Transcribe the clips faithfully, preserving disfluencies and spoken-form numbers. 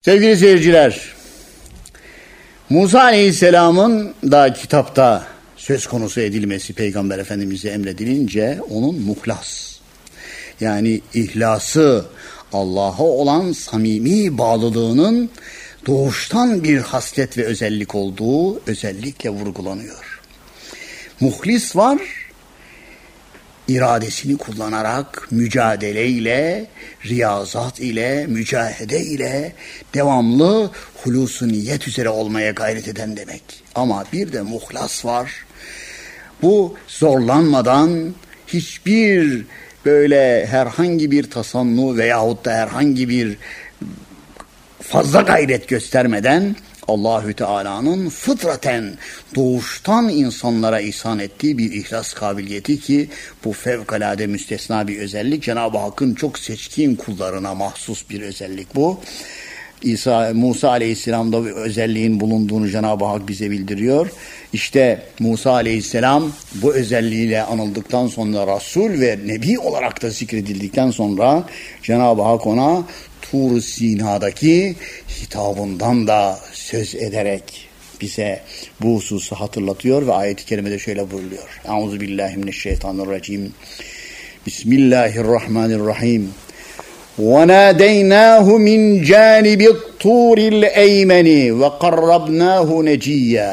Sevgili seyirciler, Musa Aleyhisselam'ın da kitapta söz konusu edilmesi Peygamber Efendimiz'e emredilince onun muhlas, yani ihlası, Allah'a olan samimi bağlılığının doğuştan bir haslet ve özellik olduğu özellikle vurgulanıyor. Muhlis var, iradesini kullanarak mücadeleyle, riyazat ile, mücahede ile devamlı hulusu niyet üzere olmaya gayret eden demek. Ama bir de muhlas var. Bu zorlanmadan hiçbir böyle herhangi bir tasannu veyahut da herhangi bir fazla gayret göstermeden Allahü Teala'nın fıtraten doğuştan insanlara ihsan ettiği bir ihlas kabiliyeti ki bu fevkalade müstesna bir özellik. Cenab-ı Hakk'ın çok seçkin kullarına mahsus bir özellik bu. İsa, Musa Aleyhisselam'da bir özelliğin bulunduğunu Cenab-ı Hak bize bildiriyor. İşte Musa Aleyhisselam bu özelliğiyle anıldıktan sonra Resul ve Nebi olarak da zikredildikten sonra Cenab-ı Hak ona Tur-u Sina'daki hitabından da söz ederek bize bu hususu hatırlatıyor ve ayet-i kerimede şöyle buyuruyor. Euzubillahimineşşeytanirracim. Bismillahirrahmanirrahim. وَنَادَيْنَاهُ مِنْ جَانِبِ الطُّورِ الْأَيْمَنِ وَقَرَّبْنَاهُ نَجِيًّا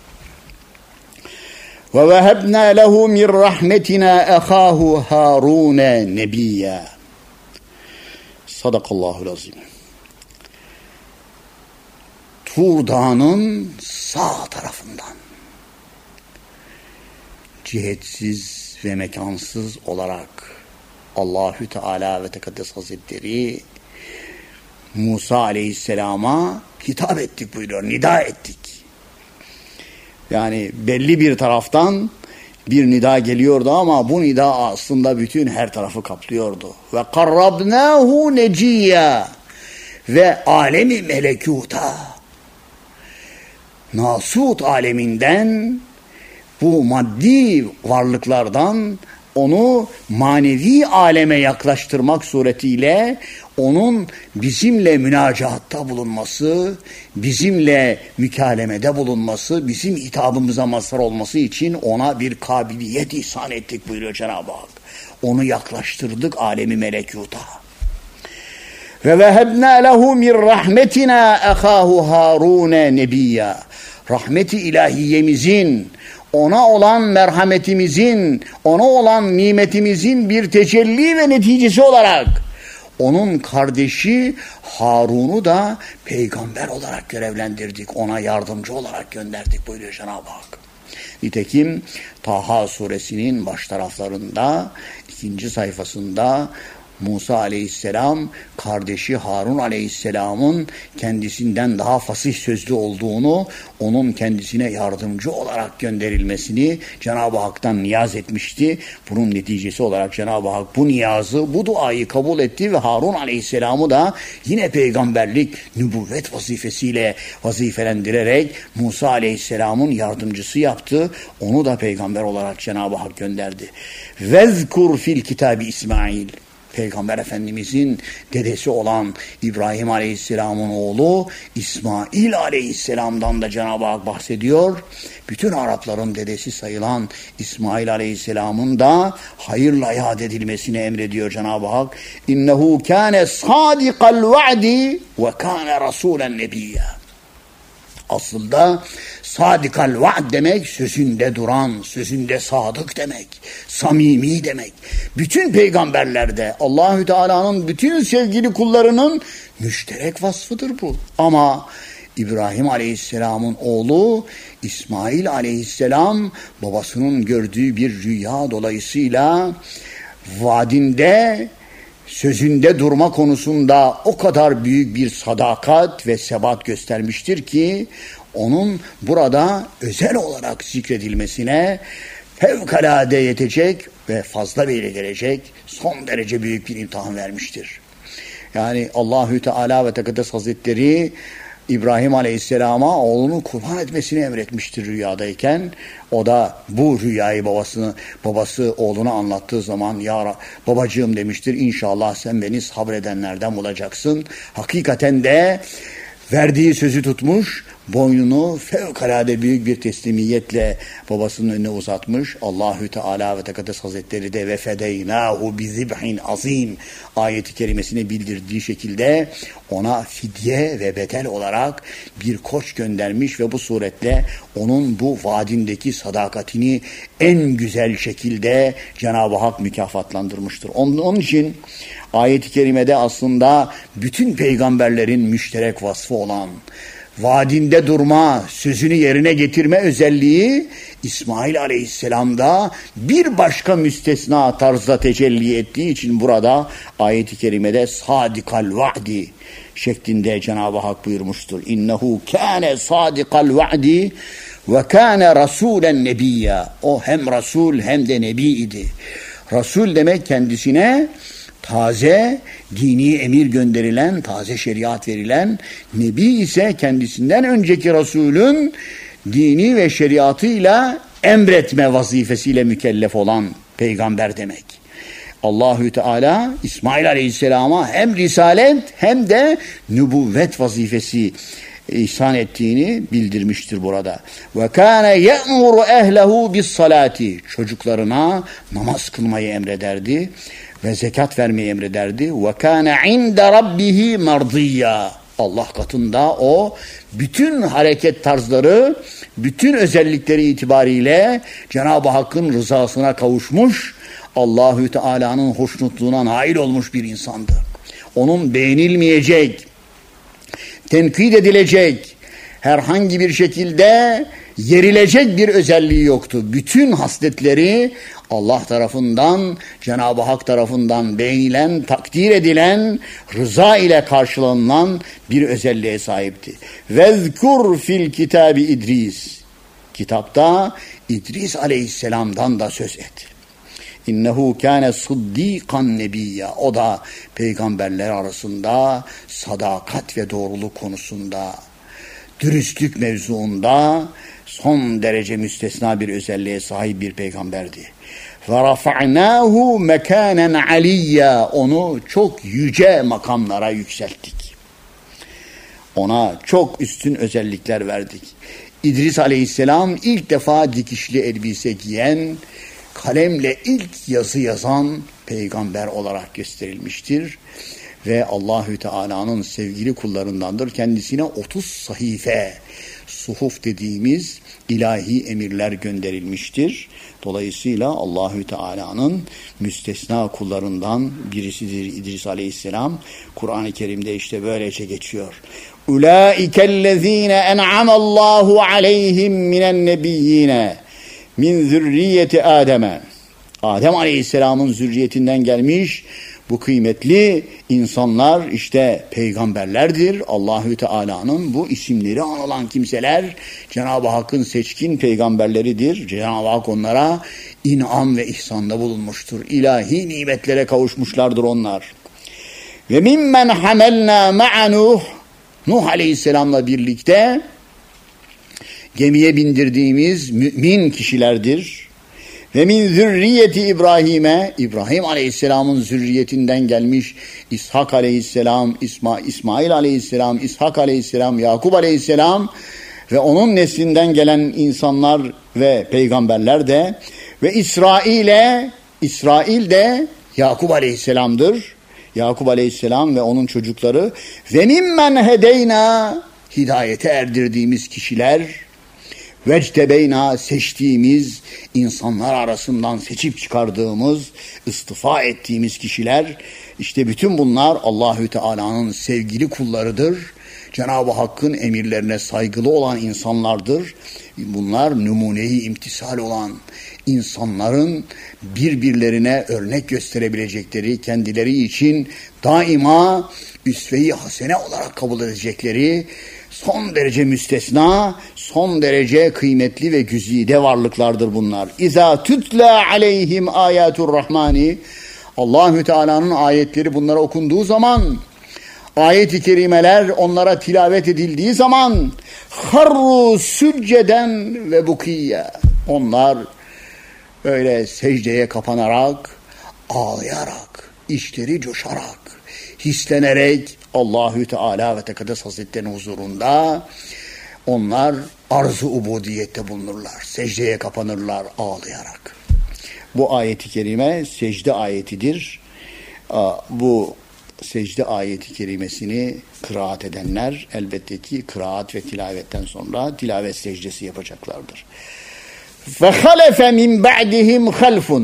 وَوَهَبْنَا لَهُ مِنْ رَحْمَتِنَا أَخَاهُ هَارُونَ نَبِيًّا. Sadakallahul azim. Tur Dağı'nın sağ tarafından cihetsiz ve mekansız olarak Allahü Teala ve Tekaddes Hazretleri Musa Aleyhisselam'a hitap ettik buyuruyor, nida ettik. Yani belli bir taraftan bir nida geliyordu ama bu nida aslında bütün her tarafı kaplıyordu. Ve karrabnahu neciyya, ve alemi melekuta, nasut aleminden, bu maddi varlıklardan onu manevi aleme yaklaştırmak suretiyle onun bizimle münacahatta bulunması, bizimle mükalemede bulunması, bizim hitabımıza mazhar olması için ona bir kabiliyet ihsan ettik buyuruyor Cenab-ı Hak. Onu yaklaştırdık alemi melekuta. Ve vehebna lehu min rahmetina ahahu Harun nebiyya. Rahmeti ilahiyemizin, ona olan merhametimizin, ona olan nimetimizin bir tecelli ve neticesi olarak onun kardeşi Harun'u da peygamber olarak görevlendirdik. Ona yardımcı olarak gönderdik buyuruyor Cenab-ı Hak. Nitekim Taha suresinin baş taraflarında ikinci sayfasında Musa Aleyhisselam kardeşi Harun Aleyhisselam'ın kendisinden daha fasih sözlü olduğunu, onun kendisine yardımcı olarak gönderilmesini Cenab-ı Hak'tan niyaz etmişti. Bunun neticesi olarak Cenab-ı Hak bu niyazı, bu duayı kabul etti ve Harun Aleyhisselam'ı da yine peygamberlik, nübüvvet vazifesiyle vazifelendirerek Musa Aleyhisselam'ın yardımcısı yaptı. Onu da peygamber olarak Cenab-ı Hak gönderdi. Vezkur fil kitabı İsmail. Peygamber Efendimizin dedesi olan İbrahim Aleyhisselam'ın oğlu İsmail Aleyhisselam'dan da Cenab-ı Hak bahsediyor. Bütün Arapların dedesi sayılan İsmail Aleyhisselam'ın da hayırla yad edilmesini emrediyor Cenab-ı Hak. İnnehu kâne sâdikal va'di ve kâne rasûlen nebiyya. Aslında sadikal vaad demek sözünde duran, sözünde sadık demek, samimi demek. Bütün peygamberlerde Allahü Teala'nın bütün sevgili kullarının müşterek vasfıdır bu. Ama İbrahim Aleyhisselam'ın oğlu İsmail Aleyhisselam babasının gördüğü bir rüya dolayısıyla vaadinde, sözünde durma konusunda o kadar büyük bir sadakat ve sebat göstermiştir ki onun burada özel olarak zikredilmesine fevkalade yetecek ve fazla bile gelecek son derece büyük bir imtihan vermiştir. Yani Allahü Teala ve Tekaddes Hazretleri İbrahim Aleyhisselam'a oğlunu kurban etmesini emretmiştir rüyadayken. O da bu rüyayı babasını, babası oğluna anlattığı zaman ya babacığım demiştir, İnşallah sen beni sabredenlerden bulacaksın. Hakikaten de verdiği sözü tutmuş, boynunu fevkalade büyük bir teslimiyetle babasının önüne uzatmış. Allahü Teala ve Tekaddes Hazretleri de ve fedeynahu bi zibhin azim ayeti kerimesini bildirdiği şekilde ona fidye ve bedel olarak bir koç göndermiş ve bu suretle onun bu vaadindeki sadakatini en güzel şekilde Cenab-ı Hak mükafatlandırmıştır. Onun, onun için ayet-i kerimede aslında bütün peygamberlerin müşterek vasfı olan vaadinde durma, sözünü yerine getirme özelliği İsmail Aleyhisselam'da bir başka müstesna tarzda tecelli ettiği için burada ayet-i kerimede sadikal va'di şeklinde Cenab-ı Hak buyurmuştur. İnnehu kâne sadikal va'di ve kâne rasûlen nebiyya. O hem Resul hem de Nebi idi. Resul demek kendisine taze dini emir gönderilen, taze şeriat verilen, Nebi ise kendisinden önceki Resulün dini ve şeriatıyla emretme vazifesiyle mükellef olan peygamber demek. Allahü Teala İsmail Aleyhisselam'a hem risalet hem de nübüvvet vazifesi ihsan ettiğini bildirmiştir burada. Ve kâne ye'muru ehlehu bis salati. Çocuklarına namaz kılmayı emrederdi ve zekat vermeyi emrederdi. Ve kâne inde rabbihi mardiyya. Allah katında o bütün hareket tarzları, bütün özellikleri itibariyle Cenab-ı Hakk'ın rızasına kavuşmuş, Allahü Teala'nın hoşnutluğuna nail olmuş bir insandı. Onun beğenilmeyecek, tenkit edilecek, herhangi bir şekilde yerilecek bir özelliği yoktu. Bütün hasletleri Allah tarafından, Cenab-ı Hak tarafından beğenilen, takdir edilen, rıza ile karşılanılan bir özelliğe sahipti. Vezkur fil kitabi İdris. Kitapta İdris Aleyhisselam'dan da söz et. İnnehu kâne sıddîkan nebiyya. O da peygamberler arasında sadakat ve doğruluk konusunda, dürüstlük mevzuunda son derece müstesna bir özelliğe sahip bir peygamberdi. Ve rafa'nâhu mekânen aliyya. Onu çok yüce makamlara yükselttik. Ona çok üstün özellikler verdik. İdris Aleyhisselam ilk defa dikişli elbise giyen, kalemle ilk yazı yazan peygamber olarak gösterilmiştir. Ve Allahü Teala'nın sevgili kullarındandır. Kendisine otuz sahife, suhuf dediğimiz ilahi emirler gönderilmiştir. Dolayısıyla Allahü Teala'nın müstesna kullarından birisidir İdris Aleyhisselam. Kur'an-ı Kerim'de işte böylece geçiyor. Ulaikellezine en'amallahu aleyhim minen nebiyyine min zürriyeti Adem'e. Adem Aleyhisselam'ın zürriyetinden gelmiş bu kıymetli insanlar işte peygamberlerdir. Allahü Teala'nın bu isimleri anılan kimseler Cenab-ı Hakk'ın seçkin peygamberleridir. Cenab-ı Hak onlara inam ve ihsanda bulunmuştur. İlahi nimetlere kavuşmuşlardır onlar. Ve mimmen hamelna ma'a Nuh. Nuh Aleyhisselam'la birlikte gemiye bindirdiğimiz mümin kişilerdir. Ve min zürriyeti İbrahim'e, İbrahim Aleyhisselam'ın zürriyetinden gelmiş İshak Aleyhisselam, İsma, İsmail Aleyhisselam, İshak Aleyhisselam, Yakup Aleyhisselam ve onun neslinden gelen insanlar ve peygamberler de ve İsrail'e, İsrail de Yakup Aleyhisselam'dır. Yakup Aleyhisselam ve onun çocukları ve mimmen hedeyna, hidayete erdirdiğimiz kişiler, vectebeyna, seçtiğimiz, insanlar arasından seçip çıkardığımız, istifa ettiğimiz kişiler, işte bütün bunlar Allahü Teala'nın sevgili kullarıdır. Cenab-ı Hakk'ın emirlerine saygılı olan insanlardır. Bunlar numune-i imtisal olan insanların birbirlerine örnek gösterebilecekleri, kendileri için daima üsve-i hasene olarak kabul edecekleri, son derece müstesna, son derece kıymetli ve güzide varlıklardır bunlar. İza tutla aleyhim ayatur rahmani. Allahü Teala'nın ayetleri bunlara okunduğu zaman, ayet-i kerimeler onlara tilavet edildiği zaman harru sücceden ve bukiyye. Onlar öyle secdeye kapanarak, ağlayarak, içleri coşarak, hislenerek Allahü Teala ve Tekaddes Hazretleri'nin huzurunda onlar arz-ı ubudiyette bulunurlar. Secdeye kapanırlar ağlayarak. Bu ayeti kerime secde ayetidir. Bu secde ayeti kerimesini kıraat edenler elbette ki kıraat ve tilavetten sonra tilavet secdesi yapacaklardır. فَخَلَفَ مِنْ بَعْدِهِمْ خَلْفٌ.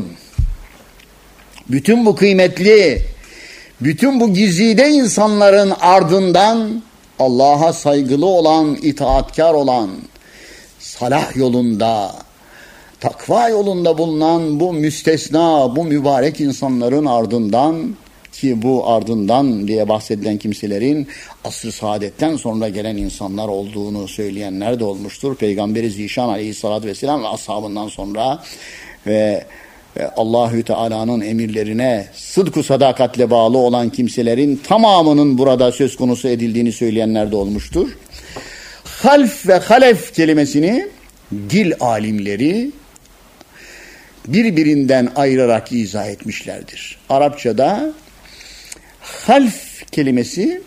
Bütün bu kıymetli, bütün bu güzide insanların ardından Allah'a saygılı olan, itaatkar olan, salah yolunda, takva yolunda bulunan bu müstesna, bu mübarek insanların ardından, ki bu ardından diye bahsedilen kimselerin asr-ı saadetten sonra gelen insanlar olduğunu söyleyenler de olmuştur. Peygamberi Zişan aleyhissalatü vesselam ve ashabından sonra ve Allahü Teala'nın emirlerine sıdk-ı sadakatle bağlı olan kimselerin tamamının burada söz konusu edildiğini söyleyenler de olmuştur. Half ve halef kelimesini dil alimleri birbirinden ayırarak izah etmişlerdir. Arapçada half kelimesi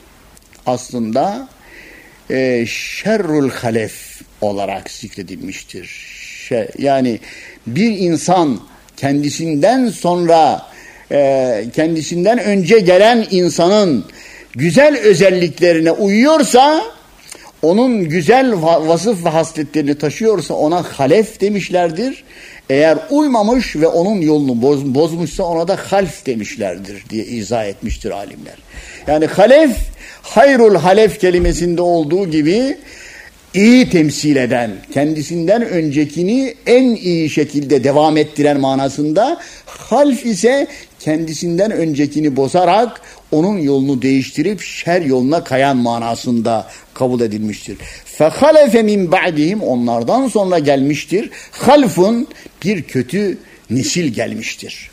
aslında e, şerrul halef olarak zikredilmiştir. Şey, yani bir insan kendisinden sonra e, kendisinden önce gelen insanın güzel özelliklerine uyuyorsa, onun güzel vasıf ve hasletlerini taşıyorsa ona halef demişlerdir. Eğer uymamış ve onun yolunu boz, bozmuşsa ona da half demişlerdir diye izah etmiştir alimler. Yani halef, hayrul halef kelimesinde olduğu gibi iyi temsil eden, kendisinden öncekini en iyi şekilde devam ettiren manasında, half ise kendisinden öncekini bozarak onun yolunu değiştirip şer yoluna kayan manasında kabul edilmiştir. فَخَلَفَ مِنْ بَعْدِهِمْ onlardan sonra gelmiştir. Halfun bir kötü nesil gelmiştir.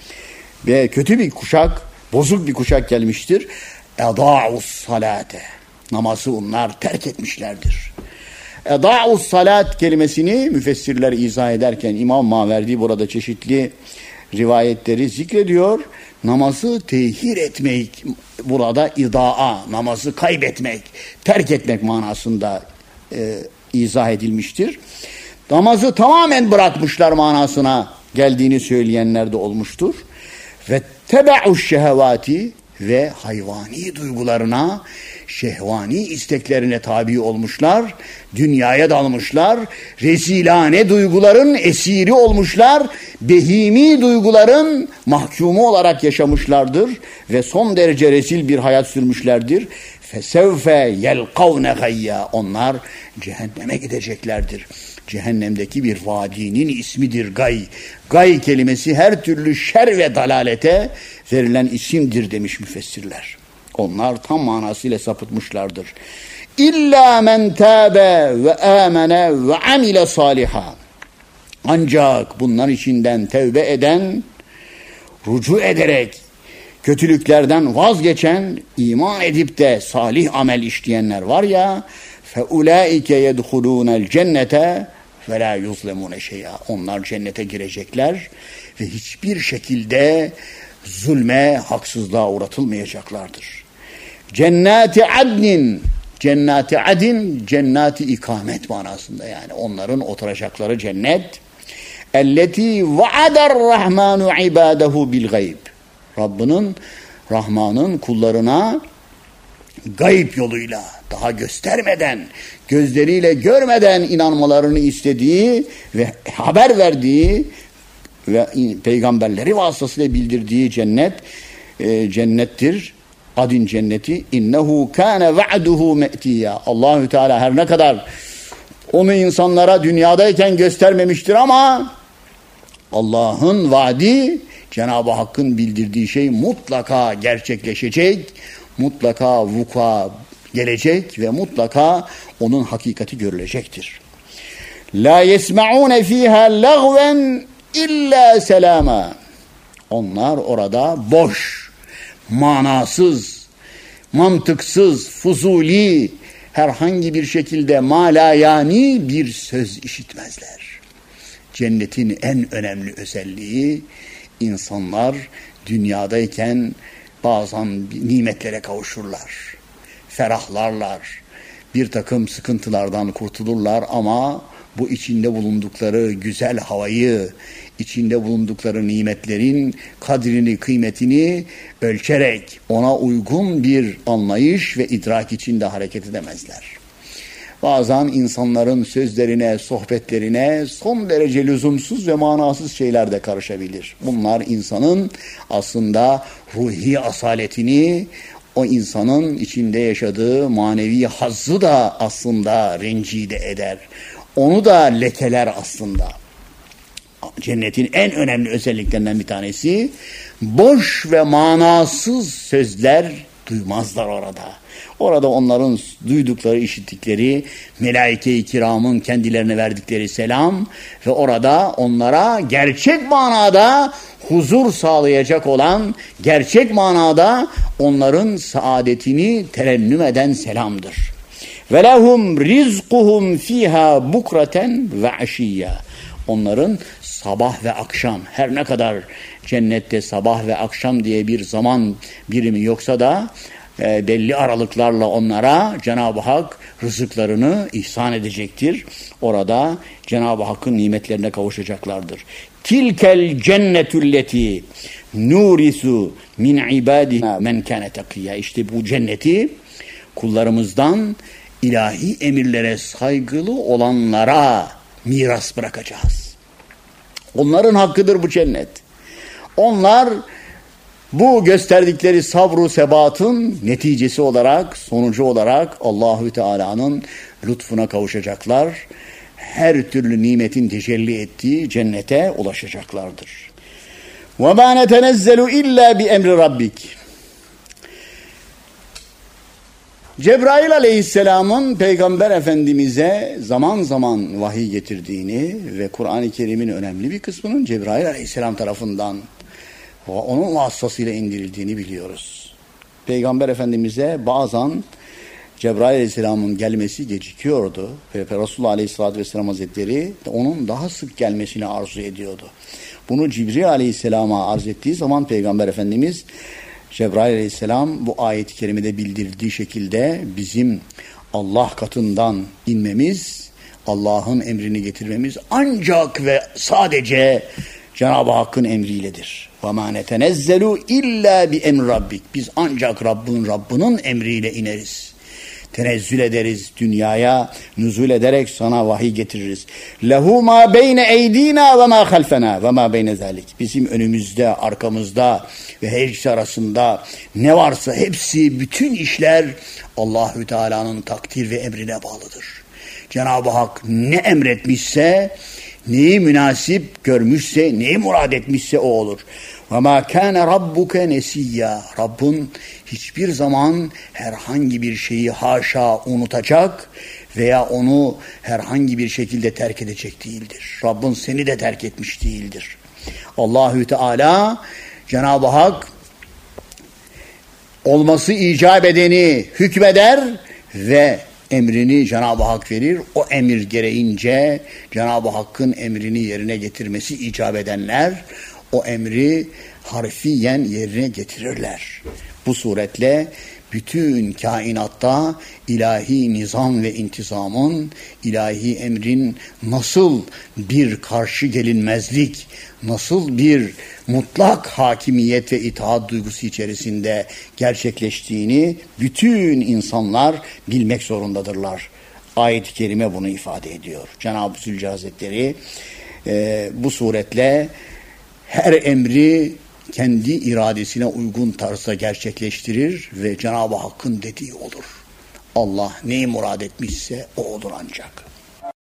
Ve kötü bir kuşak, bozuk bir kuşak gelmiştir. اَضَاعُ الصَّلَاةَ namazı onlar terk etmişlerdir. اَضَاعُ salat kelimesini müfessirler izah ederken İmam Maverdi burada çeşitli rivayetleri zikrediyor. Namazı tehir etmek, burada idaa, namazı kaybetmek, terk etmek manasında e, izah edilmiştir. Namazı tamamen bırakmışlar manasına geldiğini söyleyenler de olmuştur. Ve tebe'uş şehevati ve hayvani duygularına, şehvani isteklerine tabi olmuşlar, dünyaya dalmışlar, rezilane duyguların esiri olmuşlar, behimi duyguların mahkumu olarak yaşamışlardır ve son derece rezil bir hayat sürmüşlerdir. فَسَوْفَ يَلْقَوْنَ غَيَّا onlar cehenneme gideceklerdir. Cehennemdeki bir vadinin ismidir Gay. Gay kelimesi her türlü şer ve dalalete verilen isimdir demiş müfessirler. Onlar tam manasıyla sapıtmışlardır. İlla men tâbe ve âmene ve amile saliha. Ancak bunlar içinden tevbe eden, rucu ederek kötülüklerden vazgeçen, iman edip de salih amel işleyenler var ya, فَاُولَٰئِكَ يَدْخُلُونَ الْجَنَّةَ وَلَا يُظْلَمُونَ شَيْئًا onlar cennete girecekler ve hiçbir şekilde zulme, haksızlığa uğratılmayacaklardır. Cennati adnin, cennati adin, cennati ikamet manasında yani onların oturacakları cennet. Elleti vaadar rahmanu ibadahu bil gayb. Rabbinin, Rahman'ın kullarına gayb yoluyla, daha göstermeden, gözleriyle görmeden inanmalarını istediği ve haber verdiği ve peygamberleri vasıtasıyla bildirdiği cennet e, cennettir. Adin cenneti. İnnehu kâne va'duhu me'tiyya. Allahü Teala her ne kadar onu insanlara dünyadayken göstermemiştir ama Allah'ın vaadi, Cenab-ı Hakk'ın bildirdiği şey mutlaka gerçekleşecek, mutlaka vuku'a gelecek ve mutlaka onun hakikati görülecektir. La yesma'un fiha lagwen illa selama. Onlar orada boş, manasız, mantıksız, fuzuli, herhangi bir şekilde malayani bir söz işitmezler. Cennetin en önemli özelliği, insanlar dünyadayken bazen nimetlere kavuşurlar. ferahlarlar. Bir takım sıkıntılardan kurtulurlar ama bu içinde bulundukları güzel havayı, içinde bulundukları nimetlerin kadrini, kıymetini ölçerek ona uygun bir anlayış ve idrak içinde hareket edemezler. Bazen insanların sözlerine, sohbetlerine son derece lüzumsuz ve manasız şeyler de karışabilir. Bunlar insanın aslında ruhi asaletini, o insanın içinde yaşadığı manevi hazzı da aslında rencide eder. Onu da lekeler aslında. Cennetin en önemli özelliklerinden bir tanesi, boş ve manasız sözler duymazlar orada. Orada onların duydukları, işittikleri melaike-i kiramın kendilerine verdikleri selam ve orada onlara gerçek manada huzur sağlayacak olan, gerçek manada onların saadetini terennüm eden selamdır. Ve lehum rizquhum fiha bukraten ve aşiyya. Onların sabah ve akşam, her ne kadar cennette sabah ve akşam diye bir zaman birimi yoksa da e, belli aralıklarla onlara Cenab-ı Hak rızıklarını ihsan edecektir. Orada Cenab-ı Hakk'ın nimetlerine kavuşacaklardır. Tilkel cennetülleti nurisu min ibadina men kâne takiyya. İşte bu cenneti kullarımızdan ilahi emirlere saygılı olanlara miras bırakacağız. Onların hakkıdır bu cennet. Onlar bu gösterdikleri sabru sebatın neticesi olarak, sonucu olarak Allahü Teala'nın lütfuna kavuşacaklar. Her türlü nimetin tecelli ettiği cennete ulaşacaklardır. وَمَا نَتَنَزَّلُ اِلَّا بِاَمْرِ رَبِّكِ. Cebrail Aleyhisselam'ın Peygamber Efendimiz'e zaman zaman vahiy getirdiğini ve Kur'an-ı Kerim'in önemli bir kısmının Cebrail Aleyhisselam tarafından ve onun vasıtasıyla indirildiğini biliyoruz. Peygamber Efendimiz'e bazen Cebrail Aleyhisselam'ın gelmesi gecikiyordu ve Resulullah Aleyhisselatü Vesselam Hazretleri onun daha sık gelmesini arzu ediyordu. Bunu Cibril Aleyhisselam'a arz ettiği zaman Peygamber Efendimiz Cebrail Aleyhisselam bu ayet-i kerimede bildirdiği şekilde bizim Allah katından inmemiz, Allah'ın emrini getirmemiz ancak ve sadece Cenab-ı Hakk'ın emriyledir. وَمَا نَتَنَزَّلُوا اِلَّا بِاَمْرِ رَبِّكِ. Biz ancak Rabbin Rabbinin emriyle ineriz. Tenezzül ederiz, dünyaya nüzul ederek sana vahiy getiririz. Lehu ma beyne eydina ve ma halfena ve ma beyne zalik. Bizim önümüzde, arkamızda ve her ikisi arasında ne varsa hepsi, bütün işler Allahü Teala'nın takdir ve emrine bağlıdır. Cenab-ı Hak ne emretmişse, neyi münasip görmüşse, neyi murad etmişse o olur. وَمَا كَانَ رَبُّكَ نَسِيًّا. Rabbin hiçbir zaman herhangi bir şeyi haşa unutacak veya onu herhangi bir şekilde terk edecek değildir. Rabbin seni de terk etmiş değildir. Allahü Teala, Cenab-ı Hak olması icap edeni hükmeder ve emrini Cenab-ı Hak verir. O emir gereğince Cenab-ı Hakk'ın emrini yerine getirmesi icap edenler o emri harfiyen yerine getirirler. Bu suretle bütün kainatta ilahi nizam ve intizamın, ilahi emrin nasıl bir karşı gelinmezlik, nasıl bir mutlak hakimiyet ve itaat duygusu içerisinde gerçekleştiğini bütün insanlar bilmek zorundadırlar. Ayet-i kerime bunu ifade ediyor. Cenab-ı Zülcelal Hazretleri e, bu suretle her emri kendi iradesine uygun tarzda gerçekleştirir ve Cenab-ı Hakk'ın dediği olur. Allah neyi murad etmişse o olur ancak.